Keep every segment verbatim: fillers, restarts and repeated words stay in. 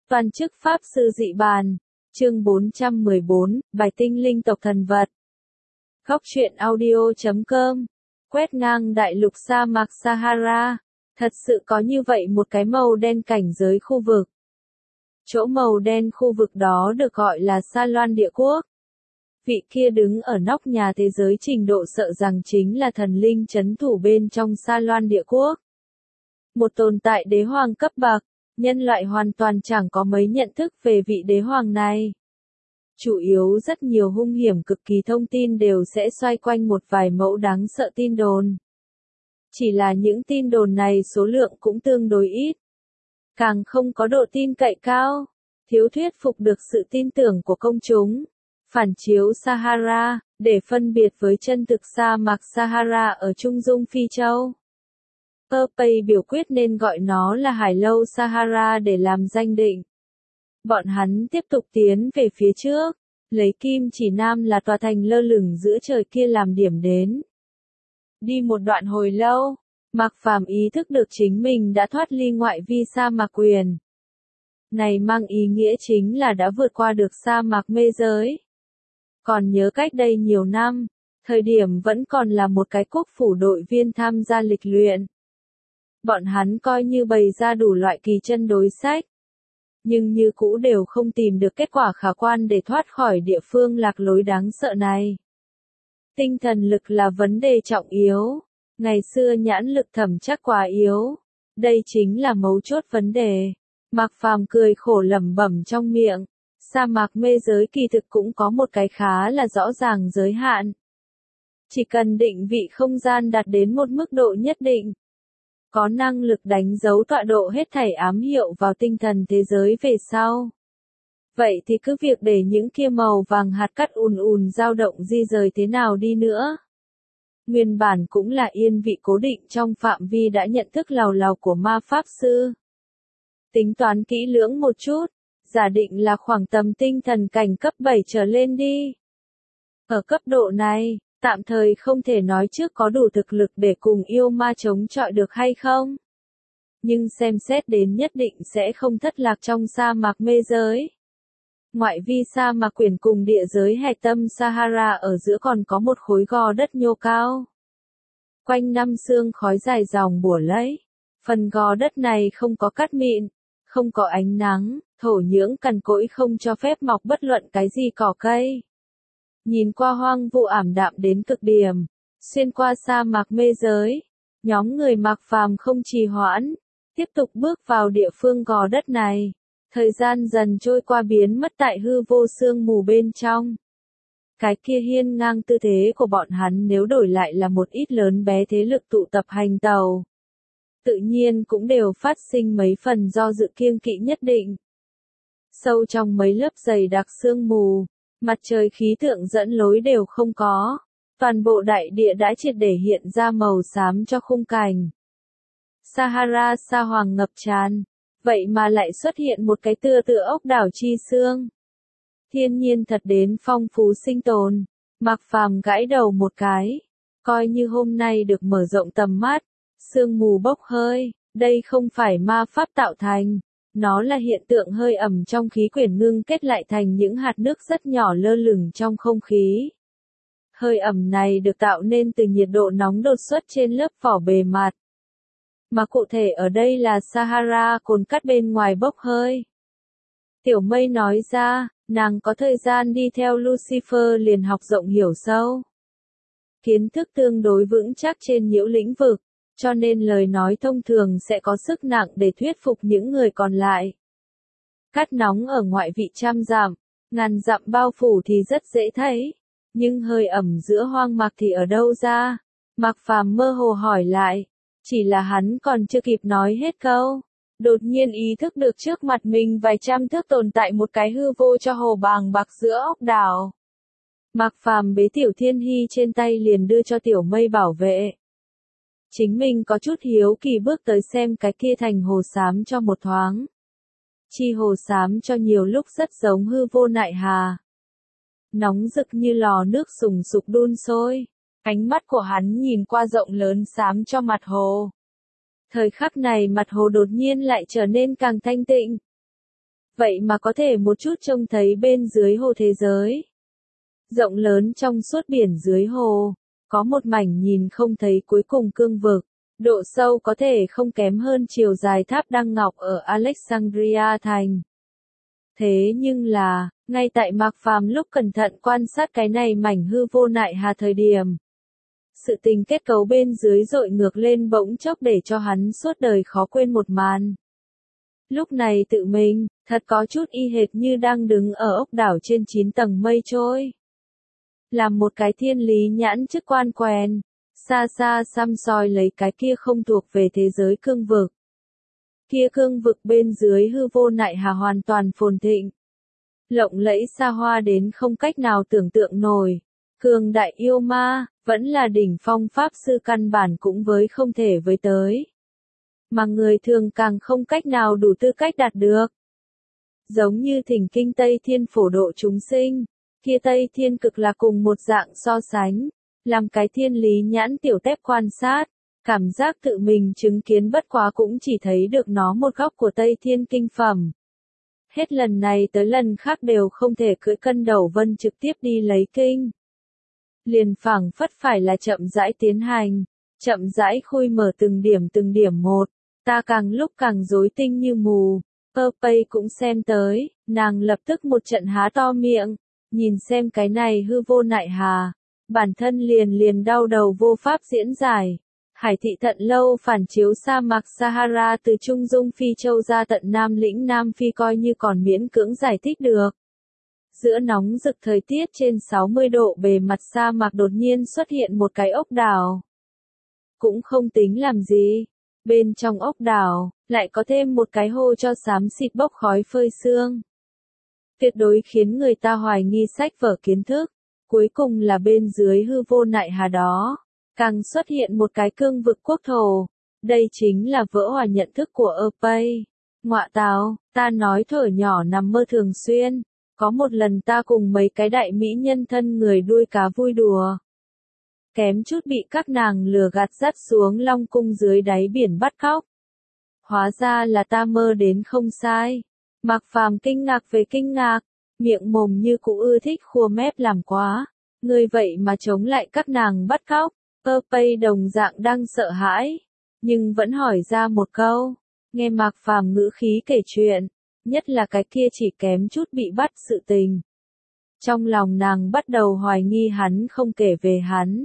Toàn chức Pháp Sư Dị Bàn, chương bốn trăm mười bốn, Bài tinh linh tộc thần vật. Góc truyện audio chấm com, quét ngang đại lục sa mạc Sahara, thật sự có như vậy một cái màu đen cảnh giới khu vực. Chỗ màu đen khu vực đó được gọi là Sa Loan Địa Quốc. Vị kia đứng ở nóc nhà thế giới trình độ sợ rằng chính là thần linh trấn thủ bên trong Sa Loan Địa Quốc. Một tồn tại đế hoàng cấp bậc, nhân loại hoàn toàn chẳng có mấy nhận thức về vị đế hoàng này. Chủ yếu rất nhiều hung hiểm cực kỳ thông tin đều sẽ xoay quanh một vài mẫu đáng sợ tin đồn. Chỉ là những tin đồn này số lượng cũng tương đối ít. Càng không có độ tin cậy cao, thiếu thuyết phục được sự tin tưởng của công chúng. Phản chiếu Sahara, để phân biệt với chân thực sa mạc Sahara ở Trung Dung Phi Châu. Popeye biểu quyết nên gọi nó là Hải Lâu Sahara để làm danh định. Bọn hắn tiếp tục tiến về phía trước, lấy Kim Chỉ Nam là tòa thành lơ lửng giữa trời kia làm điểm đến. Đi một đoạn hồi lâu, Mạc Phàm ý thức được chính mình đã thoát ly ngoại vi sa mạc quyền. Này mang ý nghĩa chính là đã vượt qua được sa mạc mê giới. Còn nhớ cách đây nhiều năm, thời điểm vẫn còn là một cái quốc phủ đội viên tham gia lịch luyện. Bọn hắn coi như bày ra đủ loại kỳ chân đối sách. Nhưng như cũ đều không tìm được kết quả khả quan để thoát khỏi địa phương lạc lối đáng sợ này. Tinh thần lực là vấn đề trọng yếu. Ngày xưa nhãn lực thẩm chắc quá yếu. Đây chính là mấu chốt vấn đề. Mạc Phàm cười khổ lẩm bẩm trong miệng. Sa mạc mê giới kỳ thực cũng có một cái khá là rõ ràng giới hạn. Chỉ cần định vị không gian đạt đến một mức độ nhất định. Có năng lực đánh dấu tọa độ hết thảy ám hiệu vào tinh thần thế giới về sau. Vậy thì cứ việc để những kia màu vàng hạt cát ùn ùn dao động di rời thế nào đi nữa. Nguyên bản cũng là yên vị cố định trong phạm vi đã nhận thức lào lào của ma pháp sư. Tính toán kỹ lưỡng một chút, giả định là khoảng tầm tinh thần cảnh cấp bảy trở lên đi. Ở cấp độ này, tạm thời không thể nói trước có đủ thực lực để cùng yêu ma chống chọi được hay không. Nhưng xem xét đến nhất định sẽ không thất lạc trong sa mạc mê giới. Ngoại vi sa mạc quyển cùng địa giới hạch tâm Sahara ở giữa còn có một khối gò đất nhô cao. Quanh năm sương khói dài dòng bủa lấy. Phần gò đất này không có cát mịn, không có ánh nắng, thổ nhưỡng cằn cỗi không cho phép mọc bất luận cái gì cỏ cây. Nhìn qua hoang vu ảm đạm đến cực điểm, xuyên qua sa mạc mê giới, nhóm người Mạc Phàm không trì hoãn, tiếp tục bước vào địa phương gò đất này. Thời gian dần trôi qua biến mất tại hư vô sương mù bên trong. Cái kia hiên ngang tư thế của bọn hắn nếu đổi lại là một ít lớn bé thế lực tụ tập hành tàu. Tự nhiên cũng đều phát sinh mấy phần do dự kiêng kỵ nhất định. Sâu trong mấy lớp dày đặc sương mù, mặt trời khí tượng dẫn lối đều không có. Toàn bộ đại địa đã triệt để hiện ra màu xám cho khung cảnh. Sahara sa hoàng ngập tràn. Vậy mà lại xuất hiện một cái tựa tựa ốc đảo chi xương. Thiên nhiên thật đến phong phú sinh tồn. Mạc Phàm gãi đầu một cái. Coi như hôm nay được mở rộng tầm mắt. Sương mù bốc hơi. Đây không phải ma pháp tạo thành. Nó là hiện tượng hơi ẩm trong khí quyển ngưng kết lại thành những hạt nước rất nhỏ lơ lửng trong không khí. Hơi ẩm này được tạo nên từ nhiệt độ nóng đột xuất trên lớp vỏ bề mặt. Mà cụ thể ở đây là Sahara cồn cát bên ngoài bốc hơi. Tiểu Mây nói ra, nàng có thời gian đi theo Lucifer liền học rộng hiểu sâu. Kiến thức tương đối vững chắc trên nhiễu lĩnh vực, cho nên lời nói thông thường sẽ có sức nặng để thuyết phục những người còn lại. Cát nóng ở ngoại vị trăm dặm, ngàn dặm bao phủ thì rất dễ thấy, nhưng hơi ẩm giữa hoang mạc thì ở đâu ra? Mạc Phàm mơ hồ hỏi lại. Chỉ là hắn còn chưa kịp nói hết câu. Đột nhiên ý thức được trước mặt mình vài trăm thước tồn tại một cái hư vô cho hồ bàng bạc giữa ốc đảo. Mạc Phàm bế Tiểu Thiên Hy trên tay liền đưa cho Tiểu Mây bảo vệ. Chính mình có chút hiếu kỳ bước tới xem cái kia thành hồ xám cho một thoáng. Chi hồ xám cho nhiều lúc rất giống hư vô nại hà. Nóng rực như lò nước sùng sục đun sôi. Ánh mắt của hắn nhìn qua rộng lớn xám cho mặt hồ. Thời khắc này mặt hồ đột nhiên lại trở nên càng thanh tịnh. vậy mà có thể một chút trông thấy bên dưới hồ thế giới. Rộng lớn trong suốt biển dưới hồ, có một mảnh nhìn không thấy cuối cùng cương vực, độ sâu có thể không kém hơn chiều dài tháp Đăng Ngọc ở Alexandria thành. Thế nhưng là, ngay tại Mạc Phàm lúc cẩn thận quan sát cái này mảnh hư vô nại hà thời điểm, sự tình kết cấu bên dưới dội ngược lên bỗng chốc để cho hắn suốt đời khó quên một màn. Lúc này tự mình, thật có chút y hệt như đang đứng ở ốc đảo trên chín tầng mây trôi. Làm một cái thiên lý nhãn chức quan quèn, xa xa xăm soi lấy cái kia không thuộc về thế giới cương vực. Kia cương vực bên dưới hư vô nại hà hoàn toàn phồn thịnh. Lộng lẫy xa hoa đến không cách nào tưởng tượng nổi. Cường đại yêu ma, vẫn là đỉnh phong pháp sư căn bản cũng với không thể với tới. Mà người thường càng không cách nào đủ tư cách đạt được. Giống như thỉnh kinh Tây Thiên phổ độ chúng sinh, kia Tây Thiên cực là cùng một dạng so sánh, làm cái thiên lý nhãn tiểu tép quan sát, cảm giác tự mình chứng kiến bất quá cũng chỉ thấy được nó một góc của Tây Thiên kinh phẩm. Hết lần này tới lần khác đều không thể cưỡi cân đầu vân trực tiếp đi lấy kinh. Liền phảng phất phải là chậm rãi tiến hành, chậm rãi khui mở từng điểm từng điểm một, ta càng lúc càng rối tinh như mù. Ơ Pây cũng xem tới, nàng lập tức một trận há to miệng, nhìn xem cái này hư vô nại hà, bản thân liền liền đau đầu vô pháp diễn giải. Hải thị thận lâu phản chiếu sa mạc Sahara từ Trung Dung Phi Châu ra tận Nam lĩnh Nam Phi coi như còn miễn cưỡng giải thích được. Giữa nóng rực thời tiết trên sáu mươi độ bề mặt sa mạc đột nhiên xuất hiện một cái ốc đảo. Cũng không tính làm gì. Bên trong ốc đảo, lại có thêm một cái hồ cho xám xịt bốc khói phơi sương. Tuyệt đối khiến người ta hoài nghi sách vở kiến thức. Cuối cùng là bên dưới hư vô nại hà đó, càng xuất hiện một cái cương vực quốc thổ. Đây chính là vỡ hòa nhận thức của Ơ Pây. Ngọa tào, ta nói thở nhỏ nằm mơ thường xuyên. Có một lần ta cùng mấy cái đại mỹ nhân thân người đuôi cá vui đùa. Kém chút bị các nàng lừa gạt dắt xuống Long Cung dưới đáy biển bắt cóc. Hóa ra là ta mơ đến không sai. Mạc Phàm kinh ngạc về kinh ngạc, miệng mồm như cụ ưa thích khua mép làm quá. Ngươi vậy mà chống lại các nàng bắt cóc. Ơ Pây đồng dạng đang sợ hãi, nhưng vẫn hỏi ra một câu. Nghe Mạc Phàm ngữ khí kể chuyện, nhất là cái kia chỉ kém chút bị bắt sự tình. Trong lòng nàng bắt đầu hoài nghi hắn không kể về hắn.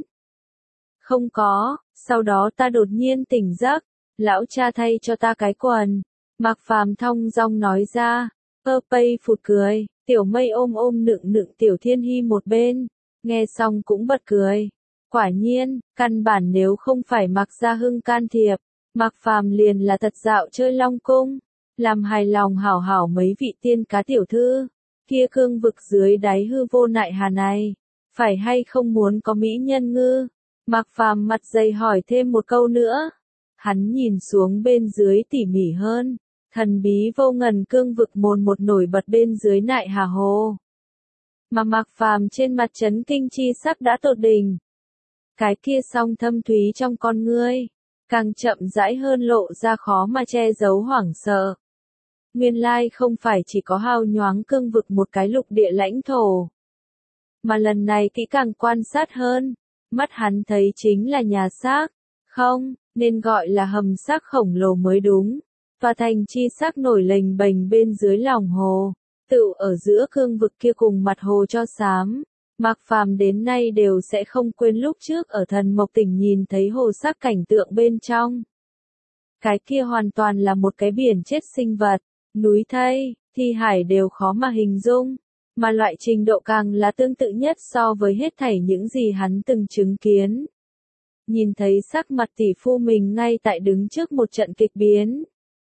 Không có, sau đó ta đột nhiên tỉnh giấc, lão cha thay cho ta cái quần. Mạc Phàm thong dong nói ra. Ơ Pây phụt cười, Tiểu Mây ôm ôm nựng nựng Tiểu Thiên Hy một bên, nghe xong cũng bật cười. Quả nhiên, căn bản nếu không phải Mạc Gia Hưng can thiệp, Mạc Phàm liền là thật dạo chơi Long Cung, làm hài lòng hảo hảo mấy vị tiên cá tiểu thư. Kia cương vực dưới đáy hư vô nại hà này, phải hay không muốn có mỹ nhân ngư? Mạc Phàm mặt dày hỏi thêm một câu nữa. Hắn nhìn xuống bên dưới tỉ mỉ hơn, thần bí vô ngần cương vực mồn một nổi bật bên dưới nại hà hồ. Mà Mạc Phàm trên mặt chấn kinh chi sắc đã tột đỉnh. Cái kia song thâm thúy trong con ngươi, càng chậm rãi hơn lộ ra khó mà che giấu hoảng sợ. Nguyên lai không phải chỉ có hào nhoáng cương vực một cái lục địa lãnh thổ. Mà lần này kỹ càng quan sát hơn, mắt hắn thấy chính là nhà xác, không, nên gọi là hầm xác khổng lồ mới đúng. Tòa thành chi xác nổi lềnh bềnh bên dưới lòng hồ, tự ở giữa cương vực kia cùng mặt hồ cho xám. Mạc Phàm đến nay đều sẽ không quên lúc trước ở Thần Mộc Tỉnh nhìn thấy hồ sắc cảnh tượng bên trong. Cái kia hoàn toàn là một cái biển chết sinh vật, núi thây, thi hải đều khó mà hình dung, mà loại trình độ càng là tương tự nhất so với hết thảy những gì hắn từng chứng kiến. Nhìn thấy sắc mặt tỷ phu mình ngay tại đứng trước một trận kịch biến.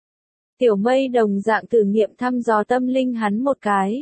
Tiểu Mây đồng dạng thử nghiệm thăm dò tâm linh hắn một cái.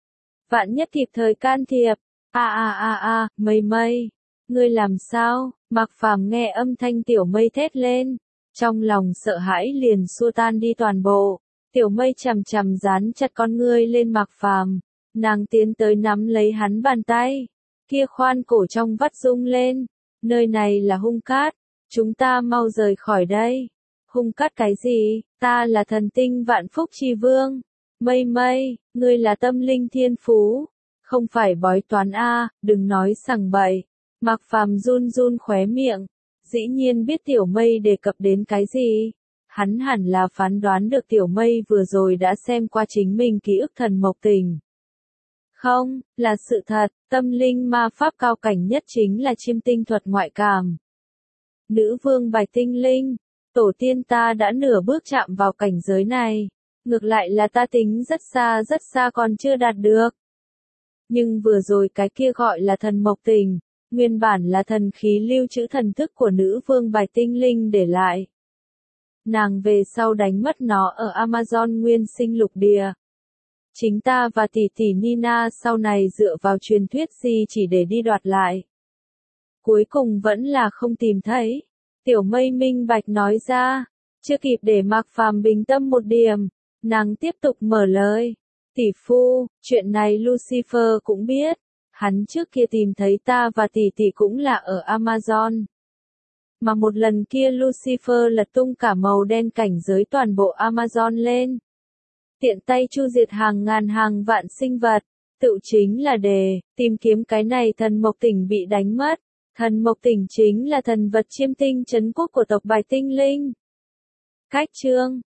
Vạn nhất kịp thời can thiệp. A a a a, Mây Mây, ngươi làm sao? Mạc Phàm nghe âm thanh Tiểu Mây thét lên, trong lòng sợ hãi liền xua tan đi toàn bộ. Tiểu Mây chằm chằm dán chặt con ngươi lên Mạc Phàm, nàng tiến tới nắm lấy hắn bàn tay, kia khoan cổ trong vắt rung lên, nơi này là Hung Cát, chúng ta mau rời khỏi đây. Hung Cát cái gì? Ta là thần tinh vạn phúc chi vương, Mây mây, ngươi là tâm linh thiên phú, không phải bói toán a, đừng nói sằng bậy. Mạc Phàm run run khóe miệng, dĩ nhiên biết Tiểu Mây đề cập đến cái gì. Hắn hẳn là phán đoán được Tiểu Mây vừa rồi đã xem qua chính mình ký ức thần mộc tình. Không, là sự thật, tâm linh ma pháp cao cảnh nhất chính là chiêm tinh thuật ngoại cảm. Nữ vương Bạch Tinh Linh, tổ tiên ta đã nửa bước chạm vào cảnh giới này, ngược lại là ta tính rất xa rất xa còn chưa đạt được. Nhưng vừa rồi cái kia gọi là thần mộc tình, nguyên bản là thần khí lưu trữ thần thức của nữ vương Bạch Tinh Linh để lại. Nàng về sau đánh mất nó ở Amazon nguyên sinh lục địa. Chính ta và tỷ tỷ Nina sau này dựa vào truyền thuyết gì chỉ để đi đoạt lại. Cuối cùng vẫn là không tìm thấy. Tiểu Mây minh bạch nói ra, chưa kịp để Mạc Phàm bình tâm một điểm, nàng tiếp tục mở lời. Tỷ phu, chuyện này Lucifer cũng biết, hắn trước kia tìm thấy ta và tỷ tỷ cũng là ở Amazon. Mà một lần kia Lucifer lật tung cả màu đen cảnh giới toàn bộ Amazon lên. Tiện tay chu diệt hàng ngàn hàng vạn sinh vật, tự chính là đề, tìm kiếm cái này thần mộc tỉnh bị đánh mất. Thần mộc tỉnh chính là thần vật chiêm tinh trấn quốc của tộc Bạch Tinh Linh. Cách chương